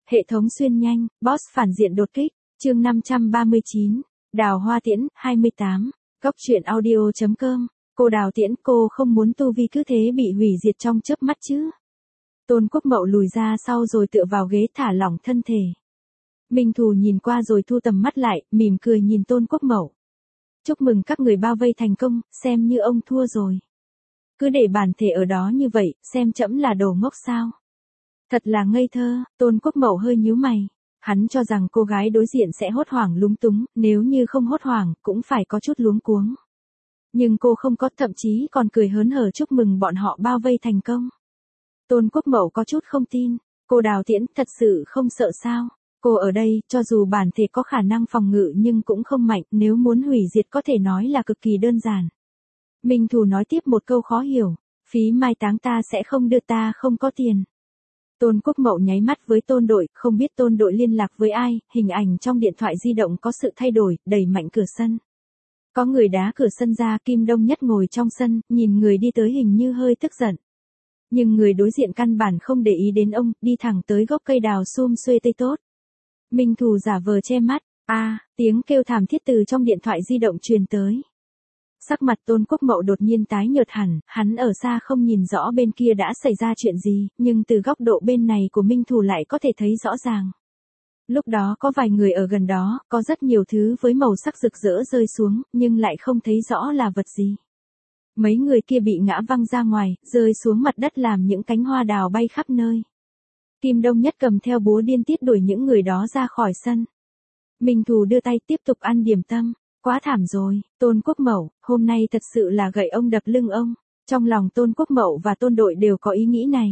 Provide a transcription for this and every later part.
Hệ thống xuyên nhanh, boss phản diện đột kích, chương 539, Đào Hoa Tiễn, 28, Góc truyện audio.com, cô Đào Tiễn, cô không muốn tu vi cứ thế bị hủy diệt trong chớp mắt chứ. Tôn Quốc Mậu lùi ra sau rồi tựa vào ghế thả lỏng thân thể. Minh Thù nhìn qua rồi thu tầm mắt lại, mỉm cười nhìn Tôn Quốc Mậu. Chúc mừng các người bao vây thành công, xem như ông thua rồi. Cứ để bản thể ở đó như vậy, xem trẫm là đồ ngốc sao. Thật là ngây thơ, Tôn Quốc Mậu hơi nhíu mày. Hắn cho rằng cô gái đối diện sẽ hốt hoảng lúng túng, nếu như không hốt hoảng, cũng phải có chút luống cuống. Nhưng cô không có, thậm chí còn cười hớn hở chúc mừng bọn họ bao vây thành công. Tôn Quốc Mậu có chút không tin, cô Đào Tiễn thật sự không sợ sao. Cô ở đây, cho dù bản thể có khả năng phòng ngự nhưng cũng không mạnh, nếu muốn hủy diệt có thể nói là cực kỳ đơn giản. Minh Thù nói tiếp một câu khó hiểu, phí mai táng ta sẽ không đưa, ta không có tiền. Tôn Quốc Mậu nháy mắt với Tôn Đội, không biết Tôn Đội liên lạc với ai, hình ảnh trong điện thoại di động có sự thay đổi, đẩy mạnh cửa sân. Có người đá cửa sân ra, Kim Đông Nhất ngồi trong sân, nhìn người đi tới hình như hơi tức giận. Nhưng người đối diện căn bản không để ý đến ông, đi thẳng tới gốc cây đào sum xuê tây tốt. Minh Thù giả vờ che mắt, tiếng kêu thảm thiết từ trong điện thoại di động truyền tới. Sắc mặt Tôn Quốc Mậu đột nhiên tái nhợt hẳn, hắn ở xa không nhìn rõ bên kia đã xảy ra chuyện gì, nhưng từ góc độ bên này của Minh Thù lại có thể thấy rõ ràng. Lúc đó có vài người ở gần đó, có rất nhiều thứ với màu sắc rực rỡ rơi xuống, nhưng lại không thấy rõ là vật gì. Mấy người kia bị ngã văng ra ngoài, rơi xuống mặt đất làm những cánh hoa đào bay khắp nơi. Kim Đông Nhất cầm theo búa điên tiết đuổi những người đó ra khỏi sân. Minh Thù đưa tay tiếp tục ăn điểm tâm. Quá thảm rồi, Tôn Quốc Mậu, hôm nay thật sự là gậy ông đập lưng ông. Trong lòng Tôn Quốc Mậu và Tôn Đội đều có ý nghĩ này.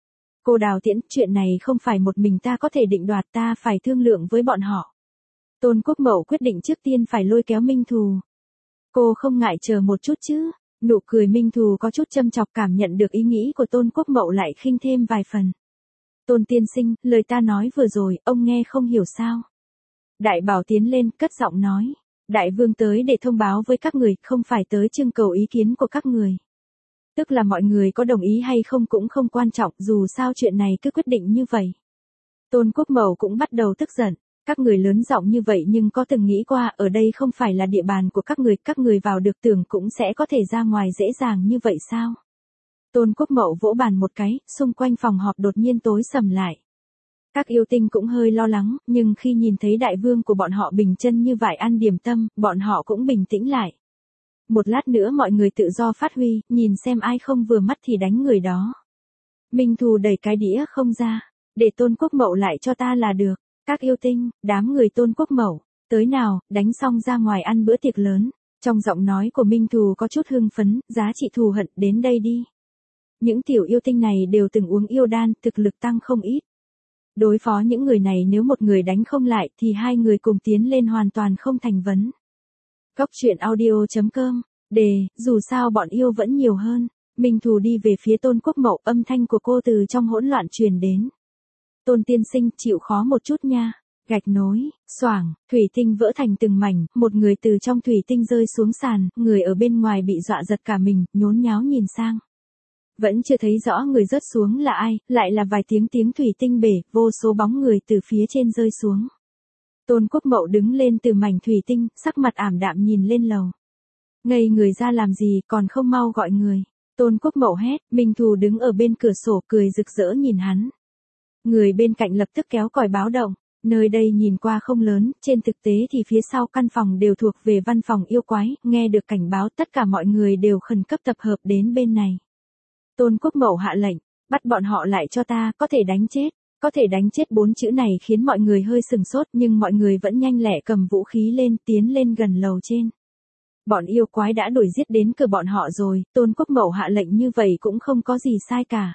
Cô Đào Tiễn, chuyện này không phải một mình ta có thể định đoạt, ta phải thương lượng với bọn họ. Tôn Quốc Mậu quyết định trước tiên phải lôi kéo Minh Thù. Cô không ngại chờ một chút chứ. Nụ cười Minh Thù có chút châm chọc, cảm nhận được ý nghĩ của Tôn Quốc Mậu lại khinh thêm vài phần. Tôn tiên sinh, lời ta nói vừa rồi, ông nghe không hiểu sao. Đại Bảo tiến lên, cất giọng nói. Đại vương tới để thông báo với các người, không phải tới trưng cầu ý kiến của các người. Tức là mọi người có đồng ý hay không cũng không quan trọng, dù sao chuyện này cứ quyết định như vậy. Tôn Quốc Mậu cũng bắt đầu tức giận. Các người lớn giọng như vậy nhưng có từng nghĩ qua ở đây không phải là địa bàn của các người vào được tưởng cũng sẽ có thể ra ngoài dễ dàng như vậy sao? Tôn Quốc Mậu vỗ bàn một cái, xung quanh phòng họp đột nhiên tối sầm lại. Các yêu tinh cũng hơi lo lắng, nhưng khi nhìn thấy đại vương của bọn họ bình chân như vậy ăn điểm tâm, bọn họ cũng bình tĩnh lại. Một lát nữa mọi người tự do phát huy, nhìn xem ai không vừa mắt thì đánh người đó. Minh Thù đẩy cái đĩa không ra, để Tôn Quốc Mậu lại cho ta là được. Các yêu tinh, đám người Tôn Quốc Mậu, tới nào, đánh xong ra ngoài ăn bữa tiệc lớn. Trong giọng nói của Minh Thù có chút hưng phấn, giá trị thù hận, đến đây đi. Những tiểu yêu tinh này đều từng uống yêu đan, thực lực tăng không ít. Đối phó những người này nếu một người đánh không lại thì hai người cùng tiến lên hoàn toàn không thành vấn. Góc truyện audio.com, dù sao bọn yêu vẫn nhiều hơn. Minh Thù đi về phía Tôn Quốc Mậu, âm thanh của cô từ trong hỗn loạn truyền đến. Tôn tiên sinh, chịu khó một chút nha. Gạch nối, xoảng, thủy tinh vỡ thành từng mảnh, một người từ trong thủy tinh rơi xuống sàn, người ở bên ngoài bị dọa giật cả mình, nhốn nháo nhìn sang. Vẫn chưa thấy rõ người rớt xuống là ai, lại là vài tiếng thủy tinh bể, vô số bóng người từ phía trên rơi xuống. Tôn Quốc Mậu đứng lên từ mảnh thủy tinh, sắc mặt ảm đạm nhìn lên lầu. Ngây người ra làm gì, còn không mau gọi người. Tôn Quốc Mậu hét, Minh Thù đứng ở bên cửa sổ cười rực rỡ nhìn hắn. Người bên cạnh lập tức kéo còi báo động. Nơi đây nhìn qua không lớn, trên thực tế thì phía sau căn phòng đều thuộc về văn phòng yêu quái, nghe được cảnh báo tất cả mọi người đều khẩn cấp tập hợp đến bên này. Tôn Quốc Mậu hạ lệnh, bắt bọn họ lại cho ta, có thể đánh chết 4 chữ này khiến mọi người hơi sừng sốt nhưng mọi người vẫn nhanh lẹ cầm vũ khí lên tiến lên gần lầu trên. Bọn yêu quái đã đuổi giết đến cửa bọn họ rồi, Tôn Quốc Mậu hạ lệnh như vậy cũng không có gì sai cả.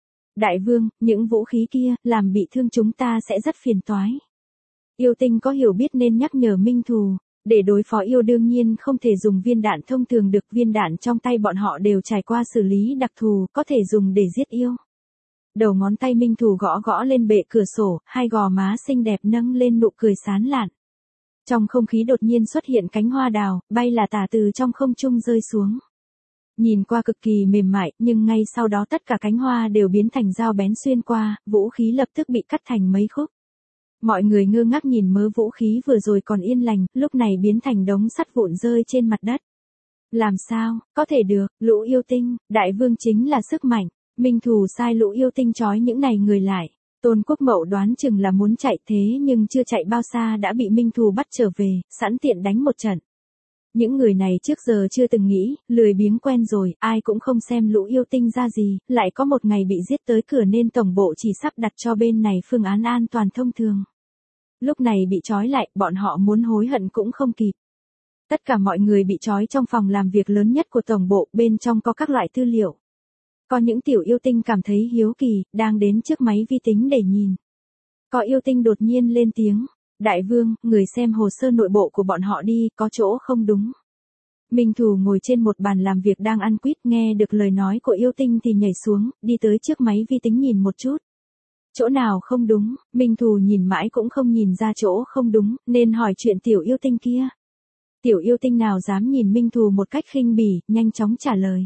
Đại vương, những vũ khí kia, làm bị thương chúng ta sẽ rất phiền toái. Yêu tinh có hiểu biết nên nhắc nhở Minh Thù, để đối phó yêu đương nhiên không thể dùng viên đạn thông thường được, viên đạn trong tay bọn họ đều trải qua xử lý đặc thù, có thể dùng để giết yêu. Đầu ngón tay Minh Thù gõ gõ lên bệ cửa sổ, hai gò má xinh đẹp nâng lên nụ cười sán lạn. Trong không khí đột nhiên xuất hiện cánh hoa đào, bay là tả từ trong không trung rơi xuống. Nhìn qua cực kỳ mềm mại, nhưng ngay sau đó tất cả cánh hoa đều biến thành dao bén xuyên qua, vũ khí lập tức bị cắt thành mấy khúc. Mọi người ngơ ngác nhìn mớ vũ khí vừa rồi còn yên lành, lúc này biến thành đống sắt vụn rơi trên mặt đất. Làm sao, có thể được, lũ yêu tinh, đại vương chính là sức mạnh. Minh Thù sai lũ yêu tinh trói những này người lại. Tôn Quốc Mậu đoán chừng là muốn chạy thế nhưng chưa chạy bao xa đã bị Minh Thù bắt trở về, sẵn tiện đánh một trận. Những người này trước giờ chưa từng nghĩ, lười biếng quen rồi, ai cũng không xem lũ yêu tinh ra gì, lại có một ngày bị giết tới cửa nên tổng bộ chỉ sắp đặt cho bên này phương án an toàn thông thường. Lúc này bị trói lại, bọn họ muốn hối hận cũng không kịp. Tất cả mọi người bị trói trong phòng làm việc lớn nhất của tổng bộ, bên trong có các loại tư liệu. Có những tiểu yêu tinh cảm thấy hiếu kỳ, đang đến trước máy vi tính để nhìn. Có yêu tinh đột nhiên lên tiếng. Đại vương, người xem hồ sơ nội bộ của bọn họ đi, có chỗ không đúng. Minh Thù ngồi trên một bàn làm việc đang ăn quýt, nghe được lời nói của yêu tinh thì nhảy xuống, đi tới trước máy vi tính nhìn một chút. Chỗ nào không đúng, Minh Thù nhìn mãi cũng không nhìn ra chỗ không đúng, nên hỏi chuyện tiểu yêu tinh kia. Tiểu yêu tinh nào dám nhìn Minh Thù một cách khinh bỉ, nhanh chóng trả lời.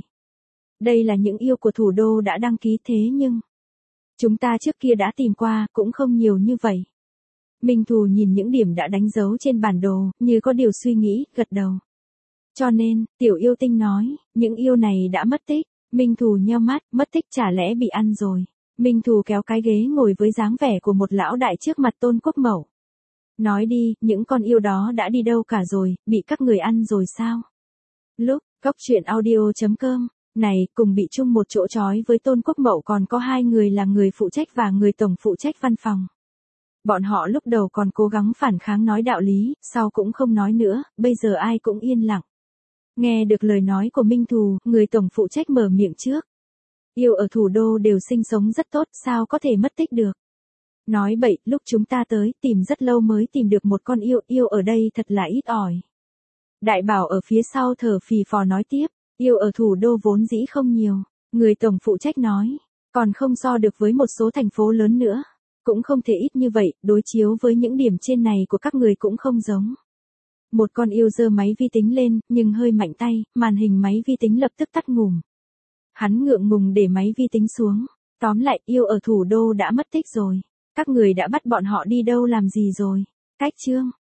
Đây là những yêu của thủ đô đã đăng ký thế nhưng... Chúng ta trước kia đã tìm qua, cũng không nhiều như vậy. Minh Thù nhìn những điểm đã đánh dấu trên bản đồ, như có điều suy nghĩ, gật đầu. Cho nên, tiểu yêu tinh nói, những yêu này đã mất tích. Minh Thù nheo mắt, mất tích chả lẽ bị ăn rồi. Minh Thù kéo cái ghế ngồi với dáng vẻ của một lão đại trước mặt Tôn Quốc Mậu. Nói đi, những con yêu đó đã đi đâu cả rồi, bị các người ăn rồi sao? Lúc, goctruyện.audio.com, này, cùng bị chung một chỗ trói với Tôn Quốc Mậu còn có hai người là người phụ trách và người tổng phụ trách văn phòng. Bọn họ lúc đầu còn cố gắng phản kháng nói đạo lý, sau cũng không nói nữa, bây giờ ai cũng yên lặng. Nghe được lời nói của Minh Thù, người tổng phụ trách mở miệng trước. Yêu ở thủ đô đều sinh sống rất tốt, sao có thể mất tích được. Nói bậy, lúc chúng ta tới, tìm rất lâu mới tìm được một con yêu, yêu ở đây thật là ít ỏi. Đại Bảo ở phía sau thở phì phò nói tiếp, yêu ở thủ đô vốn dĩ không nhiều. Người tổng phụ trách nói, còn không so được với một số thành phố lớn nữa. Cũng không thể ít như vậy, đối chiếu với những điểm trên này của các người cũng không giống. Một con yêu giơ máy vi tính lên, nhưng hơi mạnh tay, màn hình máy vi tính lập tức tắt ngủm. Hắn ngượng ngùng để máy vi tính xuống. Tóm lại, yêu ở thủ đô đã mất tích rồi. Các người đã bắt bọn họ đi đâu làm gì rồi? Cách chương.